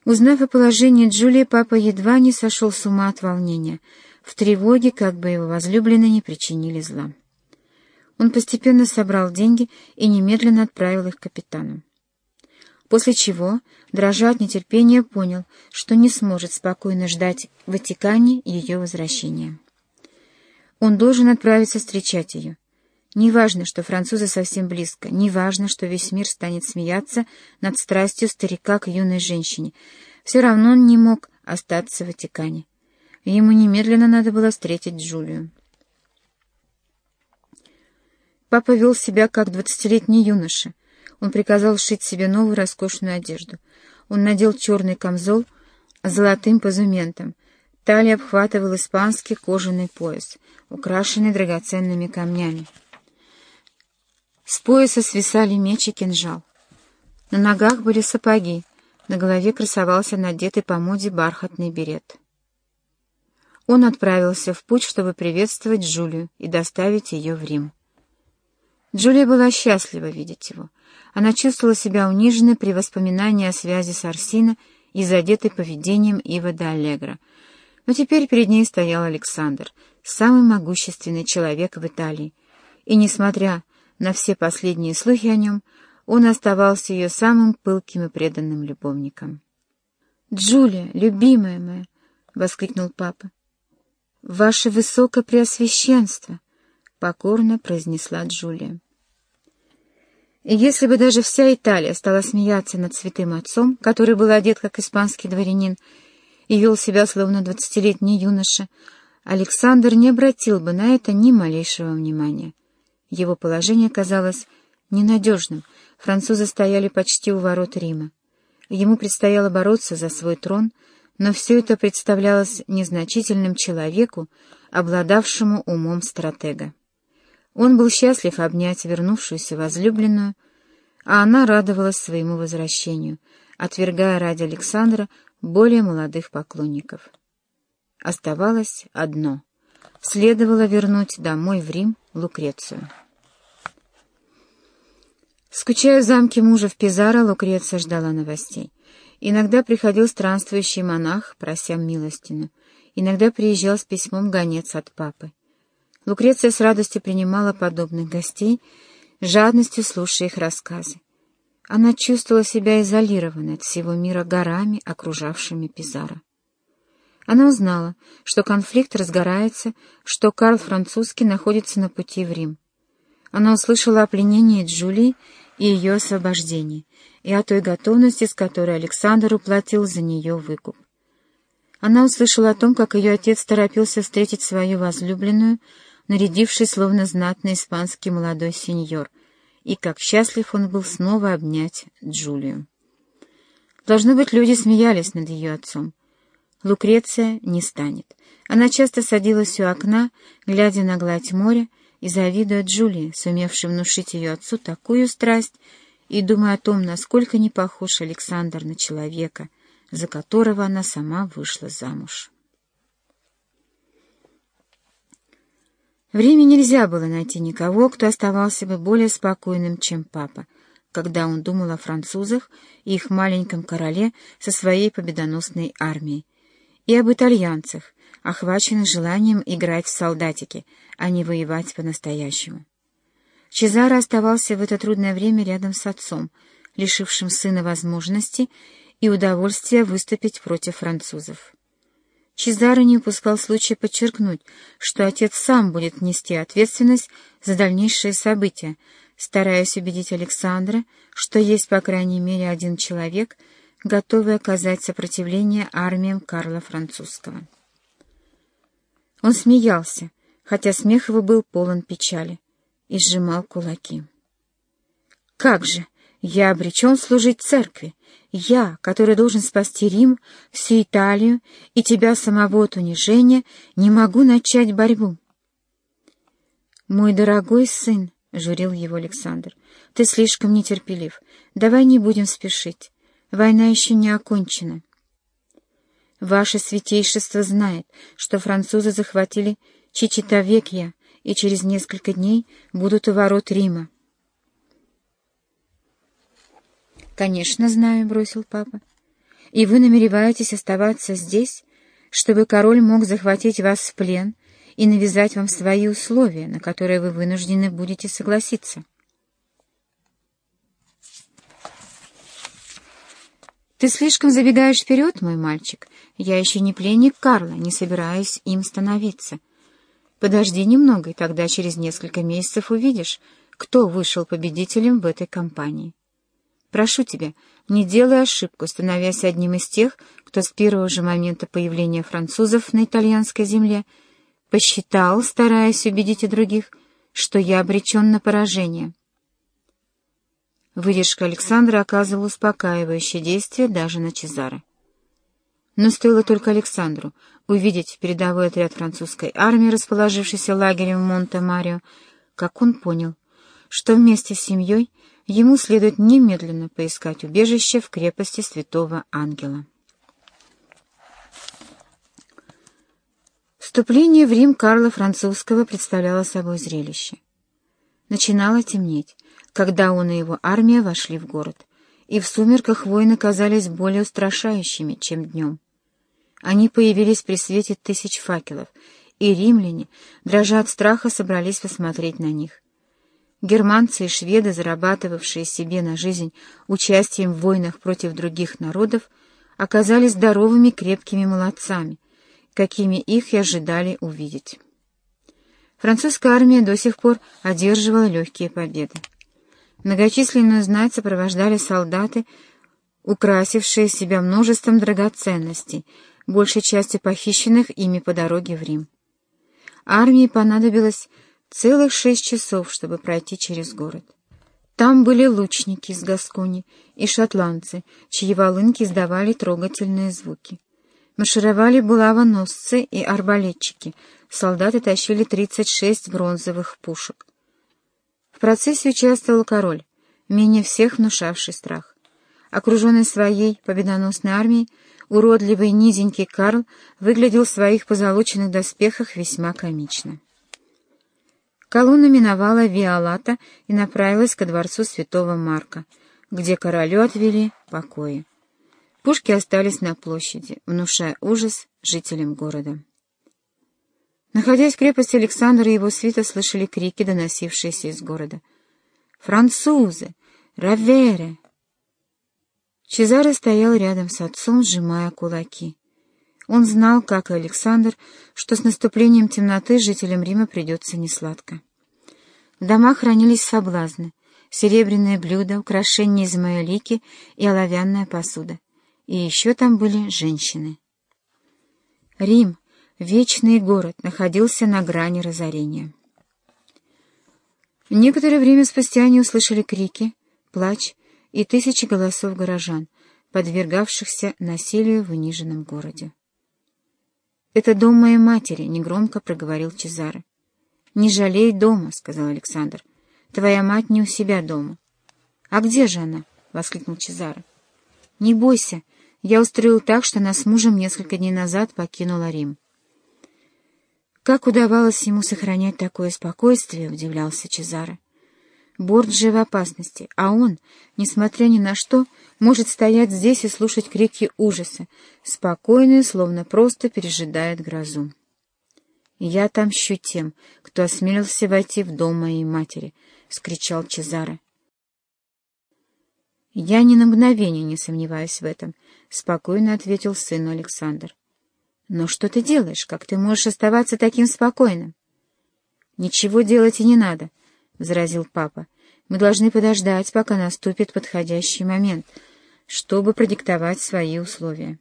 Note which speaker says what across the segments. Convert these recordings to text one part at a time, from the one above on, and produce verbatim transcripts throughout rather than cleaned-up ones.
Speaker 1: Узнав о положении Джулии, папа едва не сошел с ума от волнения, в тревоге, как бы его возлюбленной не причинили зла. Он постепенно собрал деньги и немедленно отправил их капитану. После чего, дрожа от нетерпения, понял, что не сможет спокойно ждать в Ватикане ее возвращения. Он должен отправиться встречать ее. Неважно, что французы совсем близко, неважно, что весь мир станет смеяться над страстью старика к юной женщине. Все равно он не мог остаться в Ватикане. Ему немедленно надо было встретить Джулию. Папа вел себя как двадцатилетний юноша. Он приказал сшить себе новую роскошную одежду. Он надел черный камзол с золотым позументом. Талия обхватывал испанский кожаный пояс, украшенный драгоценными камнями. С пояса свисали меч и кинжал. На ногах были сапоги, на голове красовался надетый по моде бархатный берет. Он отправился в путь, чтобы приветствовать Джулию и доставить ее в Рим. Джулия была счастлива видеть его. Она чувствовала себя униженной при воспоминании о связи с Орсино и задетой поведением Ива де Аллегро. Но теперь перед ней стоял Александр, самый могущественный человек в Италии, и, несмотря на все последние слухи о нем, он оставался ее самым пылким и преданным любовником. «Джулия, любимая моя!» — воскликнул папа. «Ваше Высокопреосвященство!» — покорно произнесла Джулия. И если бы даже вся Италия стала смеяться над святым отцом, который был одет как испанский дворянин и вел себя словно двадцатилетний юноша, Александр не обратил бы на это ни малейшего внимания. Его положение казалось ненадежным, французы стояли почти у ворот Рима. Ему предстояло бороться за свой трон, но все это представлялось незначительным человеку, обладавшему умом стратега. Он был счастлив обнять вернувшуюся возлюбленную, а она радовалась своему возвращению, отвергая ради Александра более молодых поклонников. Оставалось одно — следовало вернуть домой в Рим Лукрецию. Скучая в замке мужа в Пизаро, Лукреция ждала новостей. Иногда приходил странствующий монах, прося милостину. Иногда приезжал с письмом гонец от папы. Лукреция с радостью принимала подобных гостей, жадностью слушая их рассказы. Она чувствовала себя изолированной от всего мира горами, окружавшими Пизаро. Она узнала, что конфликт разгорается, что Карл Французский находится на пути в Рим. Она услышала о пленении Джулии и ее освобождении, и о той готовности, с которой Александр уплатил за нее выкуп. Она услышала о том, как ее отец торопился встретить свою возлюбленную, нарядившись словно знатный испанский молодой сеньор, и как счастлив он был снова обнять Джулию. Должно быть, люди смеялись над ее отцом. Лукреция не станет. Она часто садилась у окна, глядя на гладь моря, и завидуя Джулии, сумевшей внушить ее отцу такую страсть, и думая о том, насколько не похож Александр на человека, за которого она сама вышла замуж. В Риме нельзя было найти никого, кто оставался бы более спокойным, чем папа, когда он думал о французах и их маленьком короле со своей победоносной армией, и об итальянцах, охваченных желанием играть в солдатики, а не воевать по-настоящему. Чезаро оставался в это трудное время рядом с отцом, лишившим сына возможности и удовольствия выступить против французов. Чезаро не упускал случая подчеркнуть, что отец сам будет нести ответственность за дальнейшие события, стараясь убедить Александра, что есть по крайней мере один человек, готовый оказать сопротивление армиям Карла Французского. Он смеялся, хотя смех его был полон печали, и сжимал кулаки. «Как же! Я обречен служить церкви! Я, который должен спасти Рим, всю Италию и тебя самого от унижения, не могу начать борьбу!» «Мой дорогой сын!» — журил его Александр. «Ты слишком нетерпелив. Давай не будем спешить. Война еще не окончена. Ваше святейшество знает, что французы захватили Чичитавекья и через несколько дней будут у ворот Рима». «Конечно, знаю», — бросил папа. И вы намереваетесь оставаться здесь, чтобы король мог захватить вас в плен и навязать вам свои условия, на которые вы вынуждены будете согласиться. Ты слишком забегаешь вперед, мой мальчик. Я еще не пленник Карла, не собираюсь им становиться. Подожди немного, и тогда через несколько месяцев увидишь, кто вышел победителем в этой кампании. Прошу тебя, не делай ошибку, становясь одним из тех, кто с первого же момента появления французов на итальянской земле посчитал, стараясь убедить и других, что я обречен на поражение. Выдержка Александра оказывала успокаивающее действие даже на Чезаре. Но стоило только Александру увидеть передовой отряд французской армии, расположившийся лагерем в Монте-Марио, как он понял, что вместе с семьей ему следует немедленно поискать убежище в крепости Святого Ангела. Вступление в Рим Карла Французского представляло собой зрелище. Начинало темнеть, когда он и его армия вошли в город, и в сумерках воины казались более устрашающими, чем днем. Они появились при свете тысяч факелов, и римляне, дрожа от страха, собрались посмотреть на них. Германцы и шведы, зарабатывавшие себе на жизнь участием в войнах против других народов, оказались здоровыми крепкими молодцами, какими их и ожидали увидеть. Французская армия до сих пор одерживала легкие победы. Многочисленную знать сопровождали солдаты, украсившие себя множеством драгоценностей, большей частью похищенных ими по дороге в Рим. Армии понадобилось целых шесть часов, чтобы пройти через город. Там были лучники из Гаскони и шотландцы, чьи волынки издавали трогательные звуки. Маршировали булавоносцы и арбалетчики, солдаты тащили тридцать шесть бронзовых пушек. В процессе участвовал король, менее всех внушавший страх. Окруженный своей победоносной армией, уродливый низенький Карл выглядел в своих позолоченных доспехах весьма комично. Колонна миновала Виа-Лата и направилась ко дворцу святого Марка, где королю отвели покои. Пушки остались на площади, внушая ужас жителям города. Находясь в крепости, Александр и его свита слышали крики, доносившиеся из города. «Французы! Равере!» Чезаре стоял рядом с отцом, сжимая кулаки. Он знал, как и Александр, что с наступлением темноты жителям Рима придется несладко. В домах хранились соблазны, серебряные блюда, украшения из маялики и оловянная посуда. И еще там были женщины. Рим, вечный город, находился на грани разорения. Некоторое время спустя они услышали крики, плач и тысячи голосов горожан, подвергавшихся насилию в униженном городе. «Это дом моей матери», — негромко проговорил Чезаре. «Не жалей дома», — сказал Александр. «Твоя мать не у себя дома». «А где же она?» — воскликнул Чезаре. «Не бойся, я устроил так, что она с мужем несколько дней назад покинула Рим». Как удавалось ему сохранять такое спокойствие, удивлялся Чезаре. Борджиа в опасности, а он, несмотря ни на что, может стоять здесь и слушать крики ужаса, спокойно, словно просто пережидает грозу. «Я отомщу тем, кто осмелился войти в дом моей матери», — вскричал Чезаре. «Я ни на мгновение не сомневаюсь в этом», — спокойно ответил сыну Александр. «Но что ты делаешь? Как ты можешь оставаться таким спокойным?» «Ничего делать и не надо», — возразил папа. «Мы должны подождать, пока наступит подходящий момент, чтобы продиктовать свои условия».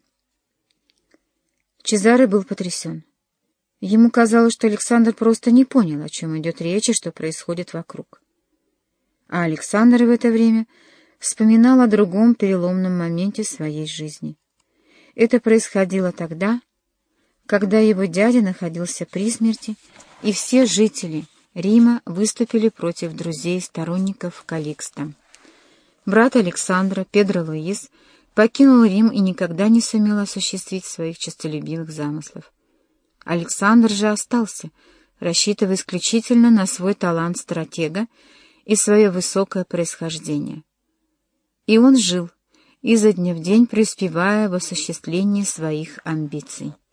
Speaker 1: Чезаре был потрясен. Ему казалось, что Александр просто не понял, о чем идет речь и что происходит вокруг. А Александр в это время вспоминал о другом переломном моменте своей жизни. Это происходило тогда, когда его дядя находился при смерти, и все жители Рима выступили против друзей и сторонников Каликста. Брат Александра, Педро Луис, покинул Рим и никогда не сумел осуществить своих честолюбивых замыслов. Александр же остался, рассчитывая исключительно на свой талант стратега и свое высокое происхождение. И он жил, изо дня в день преуспевая в осуществлении своих амбиций.